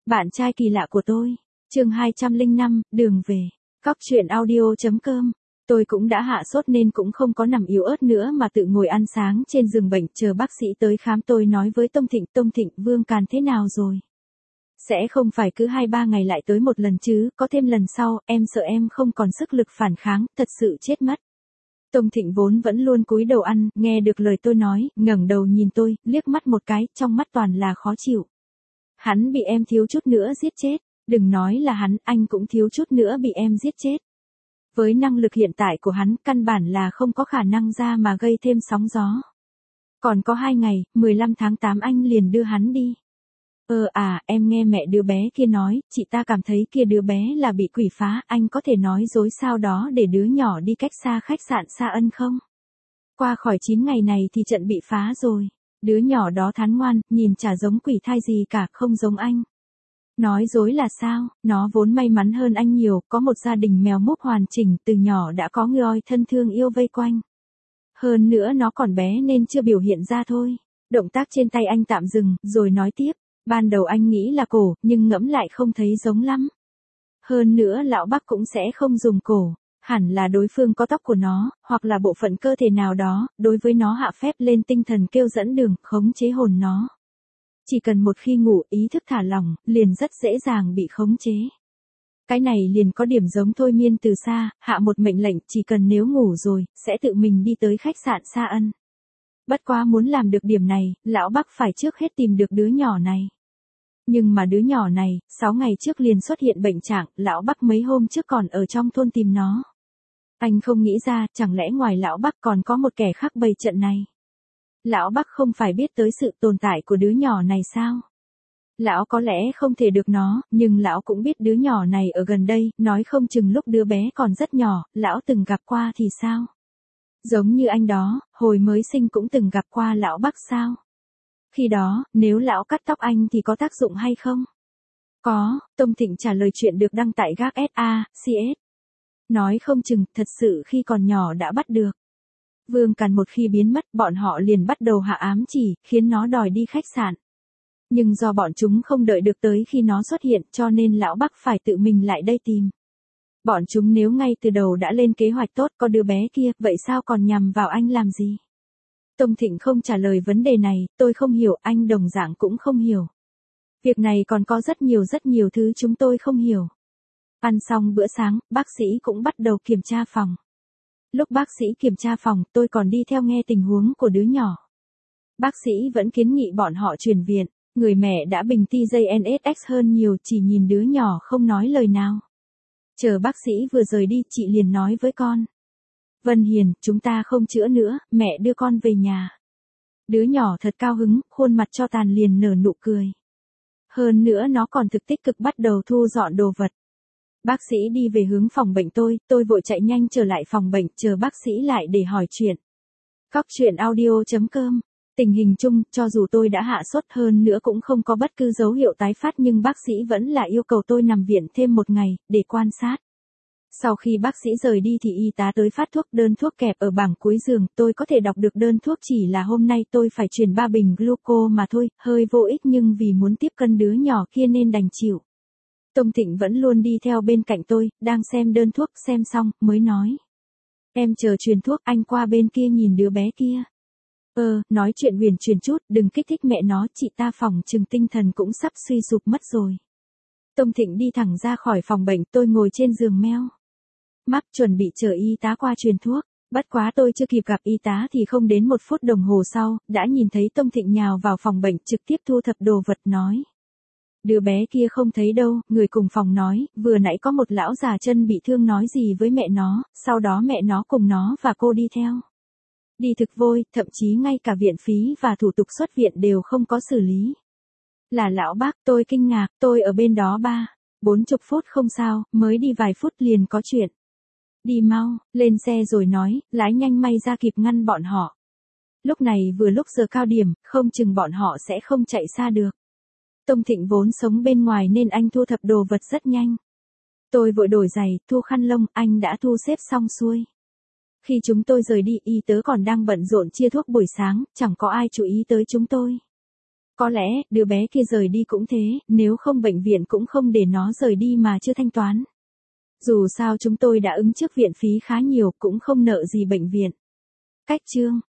Bạn trai kỳ lạ của tôi. Chương 205, đường về. Cóc truyện audio.com. Tôi cũng đã hạ sốt nên cũng không có nằm yếu ớt nữa mà tự ngồi ăn sáng trên giường bệnh chờ bác sĩ tới khám. Tôi nói với Tông Thịnh, Vương Càn thế nào rồi? Sẽ không phải cứ 2-3 ngày lại tới một lần chứ, có thêm lần sau, em sợ em không còn sức lực phản kháng, thật sự chết mất. Tông Thịnh vốn vẫn luôn cúi đầu ăn, nghe được lời tôi nói, ngẩng đầu nhìn tôi, liếc mắt một cái, trong mắt toàn là khó chịu. Hắn bị em thiếu chút nữa giết chết, đừng nói là hắn, anh cũng thiếu chút nữa bị em giết chết. Với năng lực hiện tại của hắn, căn bản là không có khả năng ra mà gây thêm sóng gió. Còn có 2 ngày, 15 tháng 8 anh liền đưa hắn đi. Em nghe mẹ đứa bé kia nói, chị ta cảm thấy kia đứa bé là bị quỷ phá, anh có thể nói dối sao đó để đứa nhỏ đi cách xa khách sạn Sa Ân không? Qua khỏi 9 ngày này thì trận bị phá rồi. Đứa nhỏ đó thán ngoan, nhìn chả giống quỷ thai gì cả, không giống anh. Nói dối là sao, nó vốn may mắn hơn anh nhiều, có một gia đình mèo múp hoàn chỉnh, từ nhỏ đã có người oi thân thương yêu vây quanh. Hơn nữa nó còn bé nên chưa biểu hiện ra thôi. Động tác trên tay anh tạm dừng, rồi nói tiếp. Ban đầu anh nghĩ là cổ, nhưng ngẫm lại không thấy giống lắm. Hơn nữa lão Bắc cũng sẽ không dùng cổ. Hẳn là đối phương có tóc của nó, hoặc là bộ phận cơ thể nào đó, đối với nó hạ phép lên tinh thần kêu dẫn đường, khống chế hồn nó. Chỉ cần một khi ngủ ý thức thả lỏng, liền rất dễ dàng bị khống chế. Cái này liền có điểm giống thôi miên từ xa, hạ một mệnh lệnh chỉ cần nếu ngủ rồi, sẽ tự mình đi tới khách sạn Sa Ân. Bất quá muốn làm được điểm này, lão Bắc phải trước hết tìm được đứa nhỏ này. Nhưng mà đứa nhỏ này, 6 ngày trước liền xuất hiện bệnh trạng, lão Bắc mấy hôm trước còn ở trong thôn tìm nó. Anh không nghĩ ra, chẳng lẽ ngoài lão Bắc còn có một kẻ khác bày trận này? Lão Bắc không phải biết tới sự tồn tại của đứa nhỏ này sao? Lão có lẽ không thể được nó, nhưng lão cũng biết đứa nhỏ này ở gần đây, nói không chừng lúc đứa bé còn rất nhỏ, lão từng gặp qua thì sao? Giống như anh đó, hồi mới sinh cũng từng gặp qua lão Bắc sao? Khi đó, nếu lão cắt tóc anh thì có tác dụng hay không? Có, Tông Thịnh trả lời chuyện được đăng tại gác SACS. Nói không chừng, thật sự khi còn nhỏ đã bắt được. Vương Càn một khi biến mất, bọn họ liền bắt đầu hạ ám chỉ, khiến nó đòi đi khách sạn. Nhưng do bọn chúng không đợi được tới khi nó xuất hiện, cho nên lão Bắc phải tự mình lại đây tìm. Bọn chúng nếu ngay từ đầu đã lên kế hoạch tốt có đứa bé kia, vậy sao còn nhằm vào anh làm gì? Tông Thịnh không trả lời vấn đề này, tôi không hiểu, anh đồng dạng cũng không hiểu. Việc này còn có rất nhiều thứ chúng tôi không hiểu. Ăn xong bữa sáng, bác sĩ cũng bắt đầu kiểm tra phòng. Lúc bác sĩ kiểm tra phòng, tôi còn đi theo nghe tình huống của đứa nhỏ. Bác sĩ vẫn kiến nghị bọn họ chuyển viện, người mẹ đã bình TJNSX hơn nhiều, chỉ nhìn đứa nhỏ không nói lời nào. Chờ bác sĩ vừa rời đi, chị liền nói với con. Vân Hiền, chúng ta không chữa nữa, mẹ đưa con về nhà. Đứa nhỏ thật cao hứng, khuôn mặt cho tàn liền nở nụ cười. Hơn nữa nó còn thực tích cực bắt đầu thu dọn đồ vật. Bác sĩ đi về hướng phòng bệnh tôi vội chạy nhanh trở lại phòng bệnh, chờ bác sĩ lại để hỏi chuyện. Cóc truyện audio.com. Tình hình chung, cho dù tôi đã hạ sốt hơn nữa cũng không có bất cứ dấu hiệu tái phát nhưng bác sĩ vẫn là yêu cầu tôi nằm viện thêm 1 ngày, để quan sát. Sau khi bác sĩ rời đi thì y tá tới phát thuốc, đơn thuốc kẹp ở bảng cuối giường, tôi có thể đọc được đơn thuốc, chỉ là hôm nay tôi phải truyền 3 bình gluco mà thôi, hơi vô ích nhưng vì muốn tiếp cận đứa nhỏ kia nên đành chịu. Tông Thịnh vẫn luôn đi theo bên cạnh tôi, đang xem đơn thuốc, xem xong, mới nói. Em chờ truyền thuốc, anh qua bên kia nhìn đứa bé kia. Nói chuyện huyền chuyển chút, đừng kích thích mẹ nó, chị ta phòng chừng tinh thần cũng sắp suy sụp mất rồi. Tông Thịnh đi thẳng ra khỏi phòng bệnh, tôi ngồi trên giường meo mắt chuẩn bị chờ y tá qua truyền thuốc. Bất quá tôi chưa kịp gặp y tá thì không đến 1 phút đồng hồ sau, đã nhìn thấy Tông Thịnh nhào vào phòng bệnh trực tiếp thu thập đồ vật nói. Đứa bé kia không thấy đâu, người cùng phòng nói, vừa nãy có một lão già chân bị thương nói gì với mẹ nó, sau đó mẹ nó cùng nó và cô đi theo. Đi thực vôi, thậm chí ngay cả viện phí và thủ tục xuất viện đều không có xử lý. Là lão bác, tôi kinh ngạc, tôi ở bên đó 40 phút không sao, mới đi vài phút liền có chuyện. Đi mau, lên xe rồi nói, lái nhanh may ra kịp ngăn bọn họ. Lúc này vừa lúc giờ cao điểm, không chừng bọn họ sẽ không chạy xa được. Tông Thịnh vốn sống bên ngoài nên anh thu thập đồ vật rất nhanh. Tôi vội đổi giày, thu khăn lông, anh đã thu xếp xong xuôi. Khi chúng tôi rời đi, y tớ còn đang bận rộn chia thuốc buổi sáng, chẳng có ai chú ý tới chúng tôi. Có lẽ, đứa bé kia rời đi cũng thế, nếu không bệnh viện cũng không để nó rời đi mà chưa thanh toán. Dù sao chúng tôi đã ứng trước viện phí khá nhiều, cũng không nợ gì bệnh viện. Cách chương